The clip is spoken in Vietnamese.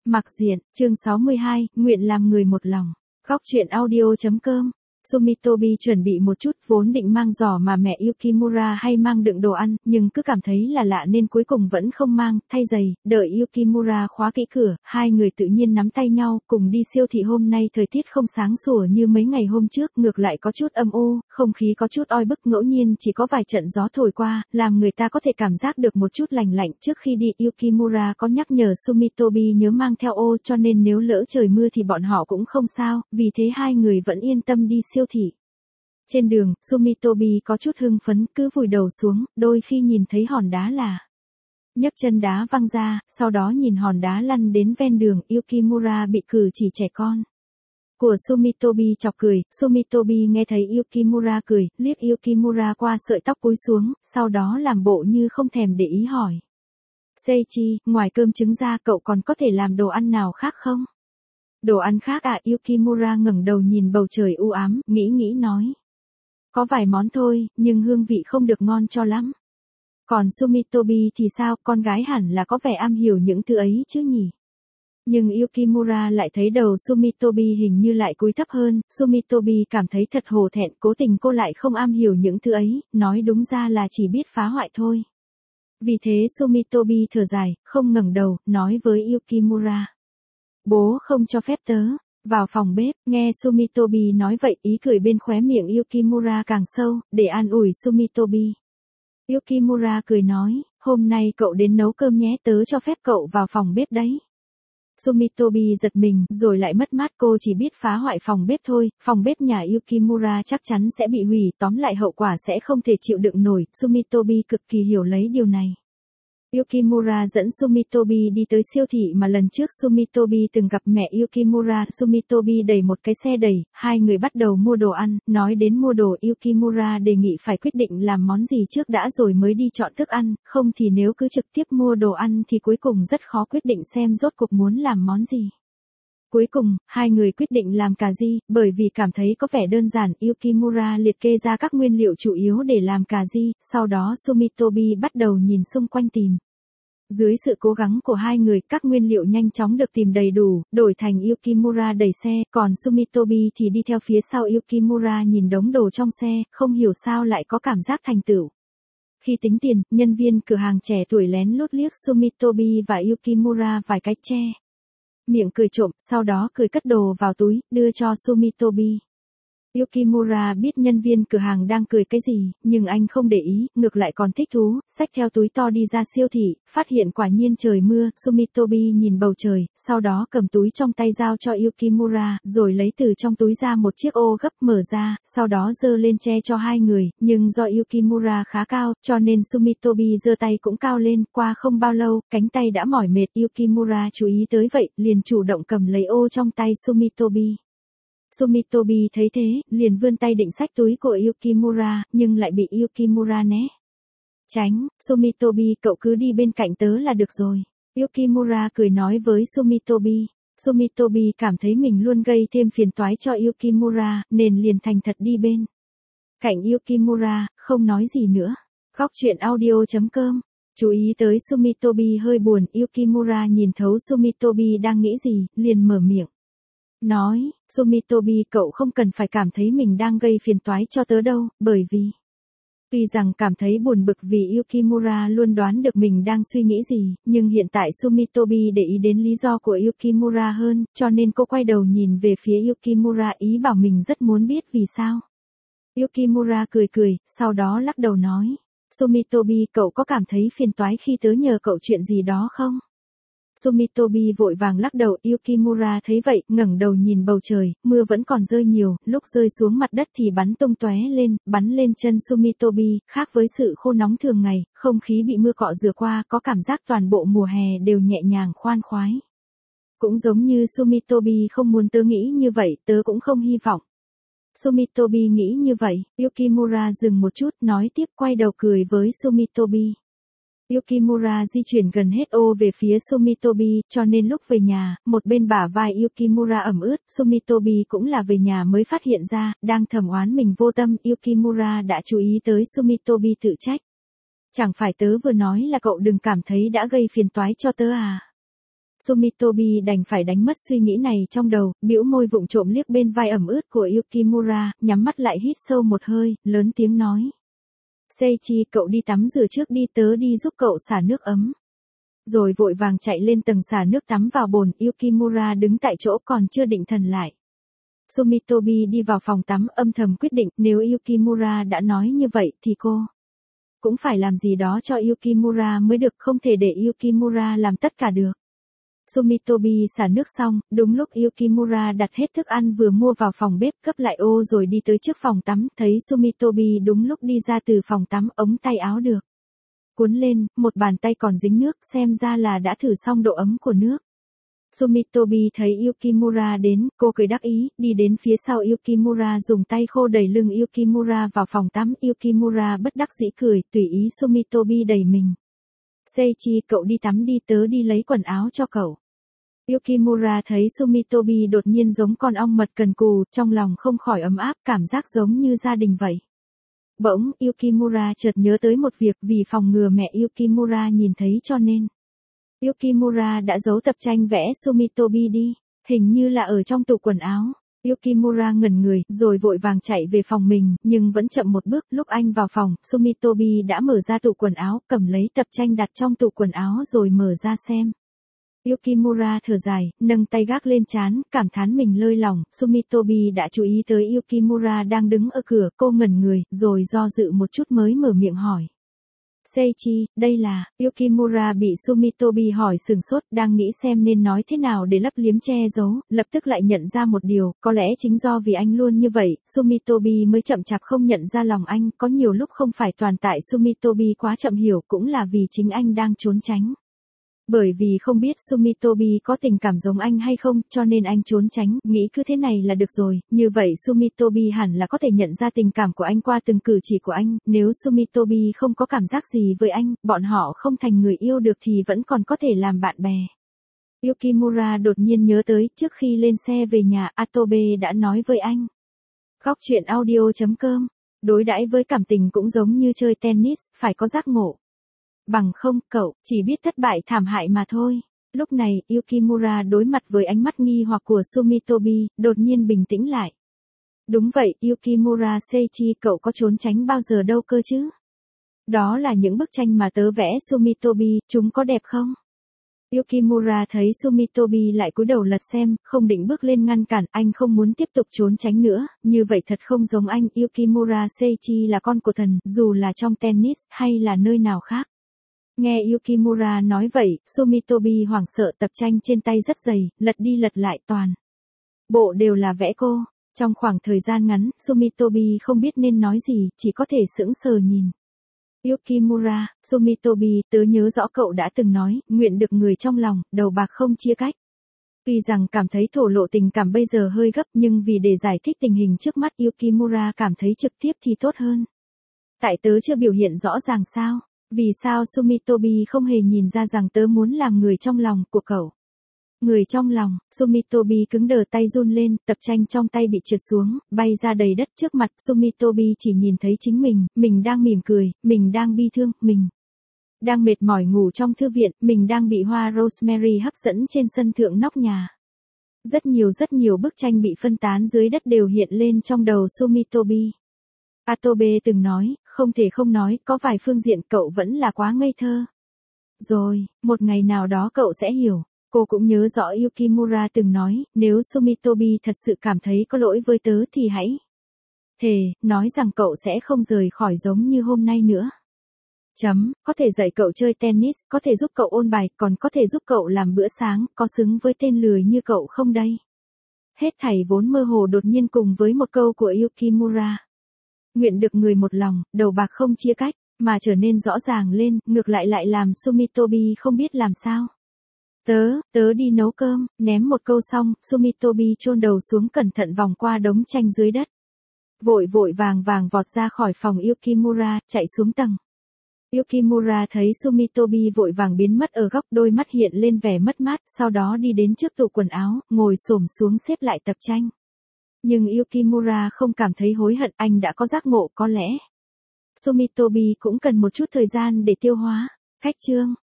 Mặc diện, chương 62, nguyện làm người một lòng. Góc truyện audio.com. Sumitobi chuẩn bị một chút, vốn định mang giỏ mà mẹ Yukimura hay mang đựng đồ ăn, nhưng cứ cảm thấy là lạ nên cuối cùng vẫn không mang, thay giày, đợi Yukimura khóa kỹ cửa, hai người tự nhiên nắm tay nhau, cùng đi siêu thị. Hôm nay thời tiết không sáng sủa như mấy ngày hôm trước, ngược lại có chút âm u, không khí có chút oi bức, ngẫu nhiên chỉ có vài trận gió thổi qua, làm người ta có thể cảm giác được một chút lành lạnh. Trước khi đi, Yukimura có nhắc nhở Sumitobi nhớ mang theo ô, cho nên nếu lỡ trời mưa thì bọn họ cũng không sao, vì thế hai người vẫn yên tâm đi siêu thị. Trên đường, Sumitobi có chút hưng phấn, cứ vùi đầu xuống, đôi khi nhìn thấy hòn đá là nhấc chân đá văng ra, sau đó nhìn hòn đá lăn đến ven đường. Yukimura bị cử chỉ trẻ con của Sumitobi chọc cười. Sumitobi nghe thấy Yukimura cười, liếc Yukimura qua sợi tóc cúi xuống, sau đó làm bộ như không thèm để ý hỏi: Seichi, ngoài cơm trứng ra cậu còn có thể làm đồ ăn nào khác không? Đồ ăn khác à? Yukimura ngẩng đầu nhìn bầu trời u ám, nghĩ nói: có vài món thôi, nhưng hương vị không được ngon cho lắm. Còn Sumitobi thì sao, con gái hẳn là có vẻ am hiểu những thứ ấy chứ nhỉ? Nhưng Yukimura lại thấy đầu Sumitobi hình như lại cúi thấp hơn. Sumitobi cảm thấy thật hổ thẹn, cố tình cô lại không am hiểu những thứ ấy, nói đúng ra là chỉ biết phá hoại thôi. Vì thế Sumitobi thở dài, không ngẩng đầu, nói với Yukimura: bố không cho phép tớ vào phòng bếp. Nghe Sumitobi nói vậy, ý cười bên khóe miệng Yukimura càng sâu, để an ủi Sumitobi. Yukimura cười nói: hôm nay cậu đến nấu cơm nhé, tớ cho phép cậu vào phòng bếp đấy. Sumitobi giật mình, rồi lại mất mát, cô chỉ biết phá hoại phòng bếp thôi, phòng bếp nhà Yukimura chắc chắn sẽ bị hủy, tóm lại hậu quả sẽ không thể chịu đựng nổi. Sumitobi cực kỳ hiểu lấy điều này. Yukimura dẫn Sumitobi đi tới siêu thị mà lần trước Sumitobi từng gặp mẹ Yukimura. Sumitobi đẩy một cái xe đẩy, hai người bắt đầu mua đồ ăn. Nói đến mua đồ, Yukimura đề nghị phải quyết định làm món gì trước đã rồi mới đi chọn thức ăn, không thì nếu cứ trực tiếp mua đồ ăn thì cuối cùng rất khó quyết định xem rốt cuộc muốn làm món gì. Cuối cùng, hai người quyết định làm cà ri, bởi vì cảm thấy có vẻ đơn giản. Yukimura liệt kê ra các nguyên liệu chủ yếu để làm cà ri, sau đó Sumitobi bắt đầu nhìn xung quanh tìm. Dưới sự cố gắng của hai người, các nguyên liệu nhanh chóng được tìm đầy đủ, đổi thành Yukimura đẩy xe, còn Sumitobi thì đi theo phía sau Yukimura nhìn đống đồ trong xe, không hiểu sao lại có cảm giác thành tựu. Khi tính tiền, nhân viên cửa hàng trẻ tuổi lén lút liếc Sumitobi và Yukimura vài cái, che miệng cười trộm, sau đó cười cất đồ vào túi, đưa cho Sumitobi. Yukimura biết nhân viên cửa hàng đang cười cái gì, nhưng anh không để ý, ngược lại còn thích thú, xách theo túi to đi ra siêu thị, phát hiện quả nhiên trời mưa. Sumitobi nhìn bầu trời, sau đó cầm túi trong tay giao cho Yukimura, rồi lấy từ trong túi ra một chiếc ô gấp mở ra, sau đó giơ lên che cho hai người, nhưng do Yukimura khá cao, cho nên Sumitobi giơ tay cũng cao lên. Qua không bao lâu, cánh tay đã mỏi mệt, Yukimura chú ý tới vậy, liền chủ động cầm lấy ô trong tay Sumitobi. Sumitobi thấy thế, liền vươn tay định xách túi của Yukimura, nhưng lại bị Yukimura né tránh. Sumitobi, cậu cứ đi bên cạnh tớ là được rồi. Yukimura cười nói với Sumitobi. Sumitobi cảm thấy mình luôn gây thêm phiền toái cho Yukimura, nên liền thành thật đi bên cạnh Yukimura, không nói gì nữa. Góc truyện audio.com. Chú ý tới Sumitobi hơi buồn, Yukimura nhìn thấu Sumitobi đang nghĩ gì, liền mở miệng nói: Sumitobi, cậu không cần phải cảm thấy mình đang gây phiền toái cho tớ đâu, bởi vì tuy rằng cảm thấy buồn bực vì Yukimura luôn đoán được mình đang suy nghĩ gì, nhưng hiện tại Sumitobi để ý đến lý do của Yukimura hơn, cho nên cô quay đầu nhìn về phía Yukimura, ý bảo mình rất muốn biết vì sao. Yukimura cười, sau đó lắc đầu nói: Sumitobi, cậu có cảm thấy phiền toái khi tớ nhờ cậu chuyện gì đó không? Sumitobi vội vàng lắc đầu. Yukimura thấy vậy, ngẩng đầu nhìn bầu trời, mưa vẫn còn rơi nhiều, lúc rơi xuống mặt đất thì bắn tung tóe lên, bắn lên chân Sumitobi. Khác với sự khô nóng thường ngày, không khí bị mưa cọ rửa qua, có cảm giác toàn bộ mùa hè đều nhẹ nhàng khoan khoái. Cũng giống như Sumitobi không muốn tớ nghĩ như vậy, tớ cũng không hy vọng Sumitobi nghĩ như vậy. Yukimura dừng một chút, nói tiếp, quay đầu cười với Sumitobi. Yukimura di chuyển gần hết ô về phía Sumitobi, cho nên lúc về nhà, một bên bả vai Yukimura ẩm ướt, Sumitobi cũng là về nhà mới phát hiện ra, đang thầm oán mình vô tâm. Yukimura đã chú ý tới Sumitobi tự trách. Chẳng phải tớ vừa nói là cậu đừng cảm thấy đã gây phiền toái cho tớ à? Sumitobi đành phải đánh mất suy nghĩ này trong đầu, bĩu môi vụng trộm liếc bên vai ẩm ướt của Yukimura, nhắm mắt lại hít sâu một hơi, lớn tiếng nói. Seiichi, cậu đi tắm rửa trước đi, tớ đi giúp cậu xả nước ấm. Rồi vội vàng chạy lên tầng xả nước tắm vào bồn, Yukimura đứng tại chỗ còn chưa định thần lại. Sumitobi đi vào phòng tắm âm thầm quyết định nếu Yukimura đã nói như vậy thì cô cũng phải làm gì đó cho Yukimura mới được, không thể để Yukimura làm tất cả được. Sumitobi xả nước xong, đúng lúc Yukimura đặt hết thức ăn vừa mua vào phòng bếp cấp lại ô rồi đi tới trước phòng tắm, thấy Sumitobi đúng lúc đi ra từ phòng tắm, ống tay áo được cuốn lên, một bàn tay còn dính nước, xem ra là đã thử xong độ ấm của nước. Sumitobi thấy Yukimura đến, cô cười đắc ý, đi đến phía sau Yukimura dùng tay khô đẩy lưng Yukimura vào phòng tắm. Yukimura bất đắc dĩ cười, tùy ý Sumitobi đẩy mình. Seiichi, cậu đi tắm đi, tớ đi lấy quần áo cho cậu. Yukimura thấy Sumitobi đột nhiên giống con ong mật cần cù, trong lòng không khỏi ấm áp, cảm giác giống như gia đình vậy. Bỗng, Yukimura chợt nhớ tới một việc, vì phòng ngừa mẹ Yukimura nhìn thấy cho nên Yukimura đã giấu tập tranh vẽ Sumitobi đi, hình như là ở trong tủ quần áo. Yukimura ngẩn người, rồi vội vàng chạy về phòng mình, nhưng vẫn chậm một bước, lúc anh vào phòng, Sumitobi đã mở ra tủ quần áo, cầm lấy tập tranh đặt trong tủ quần áo rồi mở ra xem. Yukimura thở dài, nâng tay gác lên trán, cảm thán mình lơi lỏng. Sumitobi đã chú ý tới Yukimura đang đứng ở cửa, cô ngẩn người, rồi do dự một chút mới mở miệng hỏi. Seiichi, đây là, Yukimura bị Sumitobi hỏi sừng sốt, đang nghĩ xem nên nói thế nào để lấp liếm che giấu, lập tức lại nhận ra một điều, có lẽ chính do vì anh luôn như vậy, Sumitobi mới chậm chạp không nhận ra lòng anh, có nhiều lúc không phải toàn tại Sumitobi quá chậm hiểu, cũng là vì chính anh đang trốn tránh. Bởi vì không biết Sumitobi có tình cảm giống anh hay không, cho nên anh trốn tránh, nghĩ cứ thế này là được rồi, như vậy Sumitobi hẳn là có thể nhận ra tình cảm của anh qua từng cử chỉ của anh, nếu Sumitobi không có cảm giác gì với anh, bọn họ không thành người yêu được thì vẫn còn có thể làm bạn bè. Yukimura đột nhiên nhớ tới, trước khi lên xe về nhà, Atobe đã nói với anh. Góc truyện audio.com, đối đãi với cảm tình cũng giống như chơi tennis, phải có giác ngộ. Bằng không, cậu chỉ biết thất bại thảm hại mà thôi. Lúc này, Yukimura đối mặt với ánh mắt nghi hoặc của Sumitobi, đột nhiên bình tĩnh lại. Đúng vậy, Yukimura Seiichi, cậu có trốn tránh bao giờ đâu cơ chứ? Đó là những bức tranh mà tớ vẽ Sumitobi, chúng có đẹp không? Yukimura thấy Sumitobi lại cúi đầu lật xem, không định bước lên ngăn cản, anh không muốn tiếp tục trốn tránh nữa, như vậy thật không giống anh. Yukimura Seiichi là con của thần, dù là trong tennis, hay là nơi nào khác. Nghe Yukimura nói vậy, Sumitobi hoảng sợ, tập tranh trên tay rất dày, lật đi lật lại toàn bộ đều là vẽ cô. Trong khoảng thời gian ngắn, Sumitobi không biết nên nói gì, chỉ có thể sững sờ nhìn. Yukimura, Sumitobi, tớ nhớ rõ cậu đã từng nói, nguyện được người trong lòng, đầu bạc không chia cách. Tuy rằng cảm thấy thổ lộ tình cảm bây giờ hơi gấp, nhưng vì để giải thích tình hình trước mắt, Yukimura cảm thấy trực tiếp thì tốt hơn. Tại tớ chưa biểu hiện rõ ràng sao? Vì sao Sumitobi không hề nhìn ra rằng tớ muốn làm người trong lòng của cậu? Người trong lòng, Sumitobi cứng đờ, tay run lên, tập tranh trong tay bị trượt xuống, bay ra đầy đất trước mặt. Sumitobi chỉ nhìn thấy chính mình đang mỉm cười, mình đang bi thương, mình đang mệt mỏi ngủ trong thư viện, mình đang bị hoa rosemary hấp dẫn trên sân thượng nóc nhà. Rất nhiều bức tranh bị phân tán dưới đất đều hiện lên trong đầu Sumitobi. Atobe từng nói, không thể không nói, có vài phương diện cậu vẫn là quá ngây thơ. Rồi, một ngày nào đó cậu sẽ hiểu. Cô cũng nhớ rõ Yukimura từng nói, nếu Sumitobi thật sự cảm thấy có lỗi với tớ thì hãy thề, nói rằng cậu sẽ không rời khỏi giống như hôm nay nữa. Có thể dạy cậu chơi tennis, có thể giúp cậu ôn bài, còn có thể giúp cậu làm bữa sáng, có xứng với tên lười như cậu không đây? Hết thảy vốn mơ hồ đột nhiên cùng với một câu của Yukimura. Nguyện được người một lòng, đầu bạc không chia cách, mà trở nên rõ ràng lên, ngược lại làm Sumitobi không biết làm sao. Tớ đi nấu cơm, ném một câu xong, Sumitobi chôn đầu xuống cẩn thận vòng qua đống tranh dưới đất. Vội vàng vọt ra khỏi phòng Yukimura, chạy xuống tầng. Yukimura thấy Sumitobi vội vàng biến mất ở góc, đôi mắt hiện lên vẻ mất mát, sau đó đi đến trước tủ quần áo, ngồi xổm xuống xếp lại tập tranh. Nhưng Yukimura không cảm thấy hối hận, anh đã có giác ngộ, có lẽ Sumitobi cũng cần một chút thời gian để tiêu hóa. Khách chương